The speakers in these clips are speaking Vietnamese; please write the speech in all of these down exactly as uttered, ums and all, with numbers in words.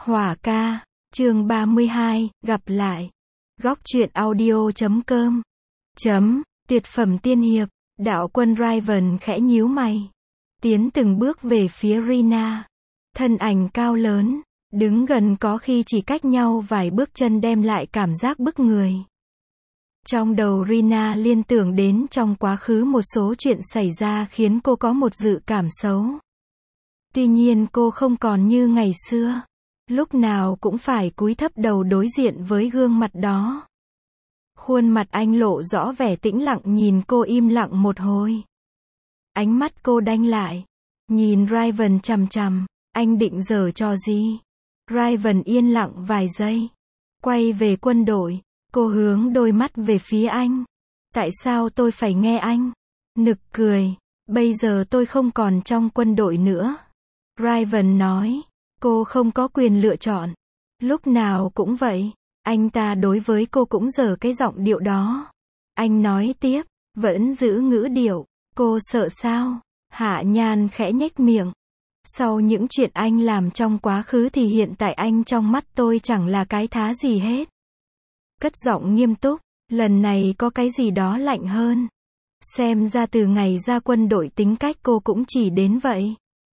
Hỏa ca, chương ba mươi hai, gặp lại. Góc truyện audio chấm com. Chấm, tuyệt phẩm tiên hiệp, đạo quân Raven khẽ nhíu mày. Tiến từng bước về phía Rina. Thân ảnh cao lớn, đứng gần có khi chỉ cách nhau vài bước chân đem lại cảm giác bức người. Trong đầu Rina liên tưởng đến trong quá khứ một số chuyện xảy ra khiến cô có một dự cảm xấu. Tuy nhiên cô không còn như ngày xưa. Lúc nào cũng phải cúi thấp đầu đối diện với gương mặt đó. Khuôn mặt anh lộ rõ vẻ tĩnh lặng nhìn cô im lặng một hồi. Ánh mắt cô đanh lại. Nhìn Raven chằm chằm. Anh định giở trò gì? Raven yên lặng vài giây. Quay về quân đội. Cô hướng đôi mắt về phía anh. Tại sao tôi phải nghe anh? Nực cười. Bây giờ tôi không còn trong quân đội nữa. Raven nói. Cô không có quyền lựa chọn. Lúc nào cũng vậy. Anh ta đối với cô cũng giở cái giọng điệu đó. Anh nói tiếp. Vẫn giữ ngữ điệu. Cô sợ sao? Hạ Nhan khẽ nhếch miệng. Sau những chuyện anh làm trong quá khứ thì hiện tại anh trong mắt tôi chẳng là cái thá gì hết. Cất giọng nghiêm túc. Lần này có cái gì đó lạnh hơn. Xem ra từ ngày ra quân đội tính cách cô cũng chỉ đến vậy.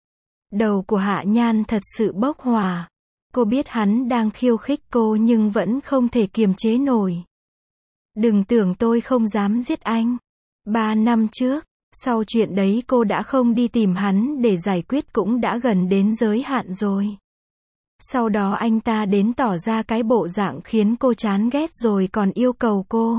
Đầu của Hạ Nhan thật sự bốc hỏa. Cô biết hắn đang khiêu khích cô nhưng vẫn không thể kiềm chế nổi. Đừng tưởng tôi không dám giết anh. Ba năm trước, sau chuyện đấy cô đã không đi tìm hắn để giải quyết cũng đã gần đến giới hạn rồi. Sau đó anh ta đến tỏ ra cái bộ dạng khiến cô chán ghét rồi còn yêu cầu cô.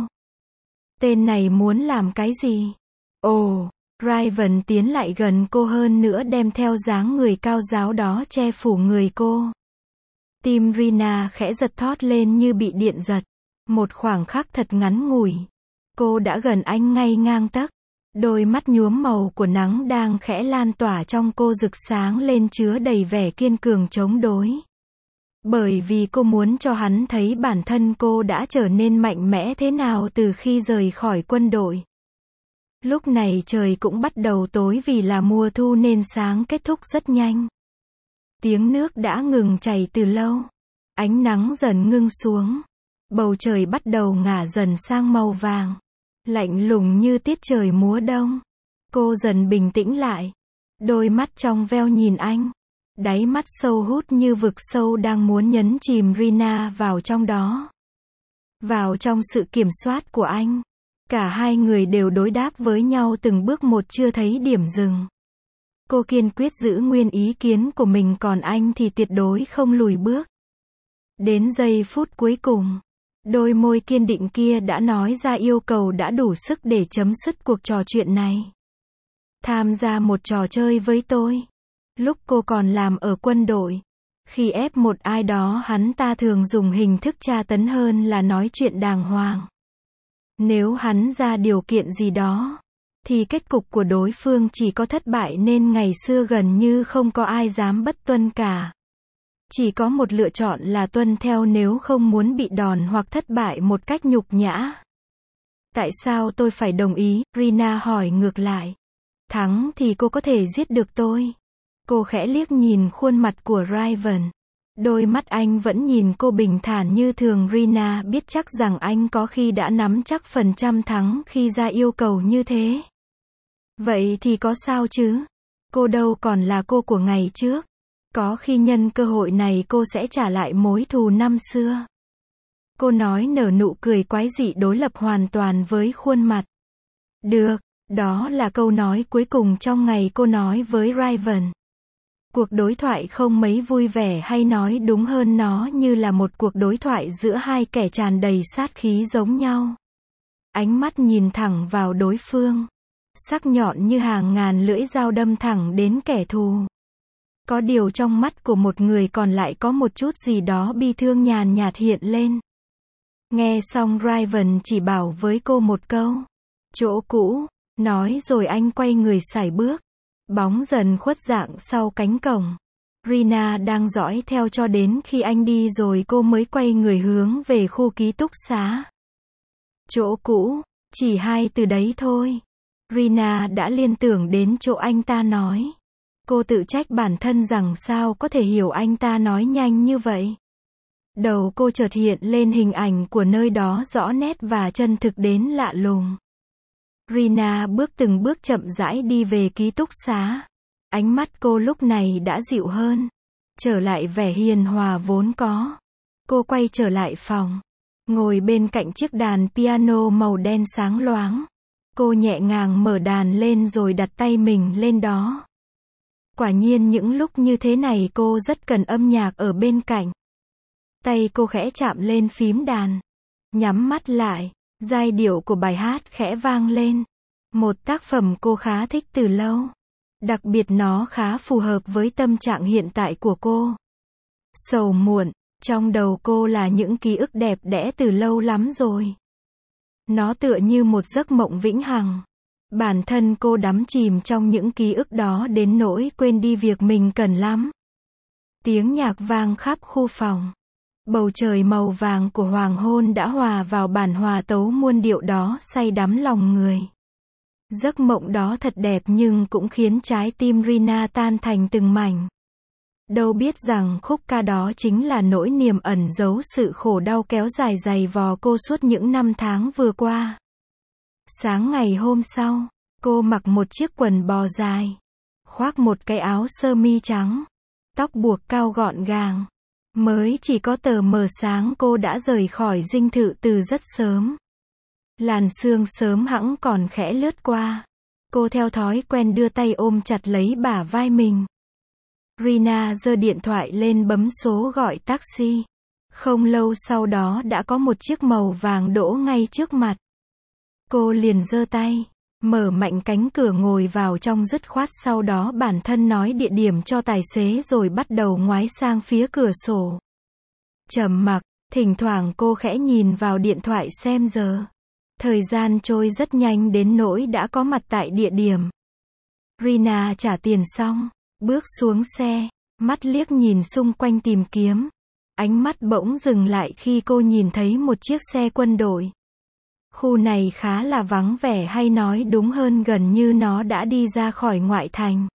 Tên này muốn làm cái gì? Ồ, Raven tiến lại gần cô hơn nữa đem theo dáng người cao ráo đó che phủ người cô. Tim Rina khẽ giật thót lên như bị điện giật. Một khoảng khắc thật ngắn ngủi. Cô đã gần anh ngay ngang tấc. Đôi mắt nhuốm màu của nắng đang khẽ lan tỏa trong cô rực sáng lên chứa đầy vẻ kiên cường chống đối. Bởi vì cô muốn cho hắn thấy bản thân cô đã trở nên mạnh mẽ thế nào từ khi rời khỏi quân đội. Lúc này trời cũng bắt đầu tối vì là mùa thu nên sáng kết thúc rất nhanh. Tiếng nước đã ngừng chảy từ lâu. Ánh nắng dần ngưng xuống. Bầu trời bắt đầu ngả dần sang màu vàng. Lạnh lùng như tiết trời mùa đông. Cô dần bình tĩnh lại. Đôi mắt trong veo nhìn anh. Đáy mắt sâu hút như vực sâu đang muốn nhấn chìm Rina vào trong đó. Vào trong sự kiểm soát của anh. Cả hai người đều đối đáp với nhau từng bước một chưa thấy điểm dừng. Cô kiên quyết giữ nguyên ý kiến của mình còn anh thì tuyệt đối không lùi bước. Đến giây phút cuối cùng, đôi môi kiên định kia đã nói ra yêu cầu đã đủ sức để chấm dứt cuộc trò chuyện này. Tham gia một trò chơi với tôi. Lúc cô còn làm ở quân đội, khi ép một ai đó hắn ta thường dùng hình thức tra tấn hơn là nói chuyện đàng hoàng. Nếu hắn ra điều kiện gì đó, thì kết cục của đối phương chỉ có thất bại nên ngày xưa gần như không có ai dám bất tuân cả. Chỉ có một lựa chọn là tuân theo nếu không muốn bị đòn hoặc thất bại một cách nhục nhã. Tại sao tôi phải đồng ý? Rina hỏi ngược lại. Thắng thì cô có thể giết được tôi. Cô khẽ liếc nhìn khuôn mặt của Raven. Đôi mắt anh vẫn nhìn cô bình thản như thường. Rina biết chắc rằng anh có khi đã nắm chắc phần trăm thắng khi ra yêu cầu như thế. Vậy thì có sao chứ? Cô đâu còn là cô của ngày trước. Có khi nhân cơ hội này cô sẽ trả lại mối thù năm xưa. Cô nói nở nụ cười quái dị đối lập hoàn toàn với khuôn mặt. Được, đó là câu nói cuối cùng trong ngày cô nói với Raven. Cuộc đối thoại không mấy vui vẻ hay nói đúng hơn nó như là một cuộc đối thoại giữa hai kẻ tràn đầy sát khí giống nhau. Ánh mắt nhìn thẳng vào đối phương. Sắc nhọn như hàng ngàn lưỡi dao đâm thẳng đến kẻ thù. Có điều trong mắt của một người còn lại có một chút gì đó bi thương nhàn nhạt hiện lên. Nghe xong Raven chỉ bảo với cô một câu. Chỗ cũ, nói rồi anh quay người sải bước. Bóng dần khuất dạng sau cánh cổng. Rina đang dõi theo cho đến khi anh đi rồi cô mới quay người hướng về khu ký túc xá. Chỗ cũ, chỉ hai từ đấy thôi. Rina đã liên tưởng đến chỗ anh ta nói. Cô tự trách bản thân rằng sao có thể hiểu anh ta nói nhanh như vậy. Đầu cô chợt hiện lên hình ảnh của nơi đó rõ nét và chân thực đến lạ lùng. Rina bước từng bước chậm rãi đi về ký túc xá. Ánh mắt cô lúc này đã dịu hơn, trở lại vẻ hiền hòa vốn có. Cô quay trở lại phòng, ngồi bên cạnh chiếc đàn piano màu đen sáng loáng. Cô nhẹ nhàng mở đàn lên rồi đặt tay mình lên đó. Quả nhiên những lúc như thế này cô rất cần âm nhạc ở bên cạnh. Tay cô khẽ chạm lên phím đàn, nhắm mắt lại, giai điệu của bài hát khẽ vang lên. Một tác phẩm cô khá thích từ lâu. Đặc biệt nó khá phù hợp với tâm trạng hiện tại của cô. Sầu muộn, trong đầu cô là những ký ức đẹp đẽ từ lâu lắm rồi. Nó tựa như một giấc mộng vĩnh hằng. Bản thân cô đắm chìm trong những ký ức đó đến nỗi quên đi việc mình cần lắm. Tiếng nhạc vang khắp khu phòng. Bầu trời màu vàng của hoàng hôn đã hòa vào bản hòa tấu muôn điệu đó say đắm lòng người. Giấc mộng đó thật đẹp nhưng cũng khiến trái tim Rina tan thành từng mảnh. Đâu biết rằng khúc ca đó chính là nỗi niềm ẩn giấu sự khổ đau kéo dài dày vò cô suốt những năm tháng vừa qua. Sáng ngày hôm sau, cô mặc một chiếc quần bò dài, khoác một cái áo sơ mi trắng, tóc buộc cao gọn gàng. Mới chỉ có tờ mờ sáng cô đã rời khỏi dinh thự từ rất sớm. Làn sương sớm hẵng còn khẽ lướt qua. Cô theo thói quen đưa tay ôm chặt lấy bả vai mình. Rina giơ điện thoại lên bấm số gọi taxi. Không lâu sau đó đã có một chiếc màu vàng đỗ ngay trước mặt. Cô liền giơ tay, mở mạnh cánh cửa ngồi vào trong dứt khoát, sau đó bản thân nói địa điểm cho tài xế rồi bắt đầu ngoái sang phía cửa sổ. Trầm mặc, thỉnh thoảng cô khẽ nhìn vào điện thoại xem giờ. Thời gian trôi rất nhanh đến nỗi đã có mặt tại địa điểm. Rina trả tiền xong, bước xuống xe, mắt liếc nhìn xung quanh tìm kiếm. Ánh mắt bỗng dừng lại khi cô nhìn thấy một chiếc xe quân đội. Khu này khá là vắng vẻ, hay nói đúng hơn gần như nó đã đi ra khỏi ngoại thành.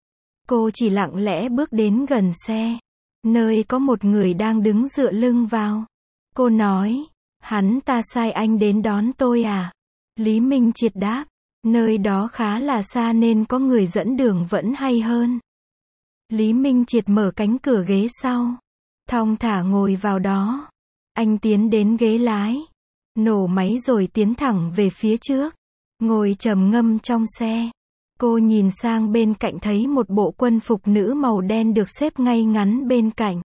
Cô chỉ lặng lẽ bước đến gần xe, nơi có một người đang đứng dựa lưng vào. Cô nói, hắn ta sai anh đến đón tôi à? Lý Minh Triệt đáp, nơi đó khá là xa nên có người dẫn đường vẫn hay hơn. Lý Minh Triệt mở cánh cửa ghế sau, thong thả ngồi vào đó. Anh tiến đến ghế lái, nổ máy rồi tiến thẳng về phía trước, ngồi trầm ngâm trong xe. Cô nhìn sang bên cạnh thấy một bộ quân phục nữ màu đen được xếp ngay ngắn bên cạnh.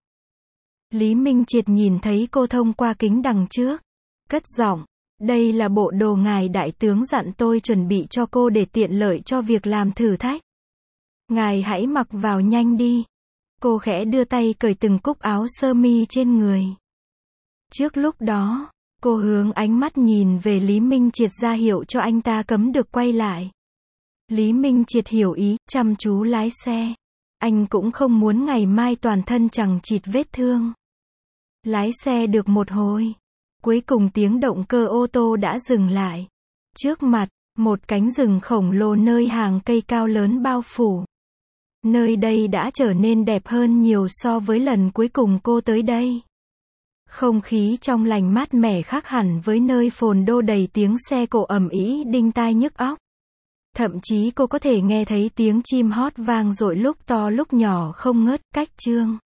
Lý Minh Triệt nhìn thấy cô thông qua kính đằng trước, cất giọng, đây là bộ đồ ngài đại tướng dặn tôi chuẩn bị cho cô để tiện lợi cho việc làm thử thách. Ngài hãy mặc vào nhanh đi. Cô khẽ đưa tay cởi từng cúc áo sơ mi trên người. Trước lúc đó, cô hướng ánh mắt nhìn về Lý Minh Triệt ra hiệu cho anh ta cấm được quay lại. Lý Minh Triệt hiểu ý, chăm chú lái xe. Anh cũng không muốn ngày mai toàn thân chằng chịt vết thương. Lái xe được một hồi, cuối cùng tiếng động cơ ô tô đã dừng lại. Trước mặt, một cánh rừng khổng lồ nơi hàng cây cao lớn bao phủ. Nơi đây đã trở nên đẹp hơn nhiều so với lần cuối cùng cô tới đây. Không khí trong lành mát mẻ khác hẳn với nơi phồn đô đầy tiếng xe cộ ầm ĩ đinh tai nhức óc. Thậm chí cô có thể nghe thấy tiếng chim hót vang dội lúc to lúc nhỏ không ngớt. Cách chương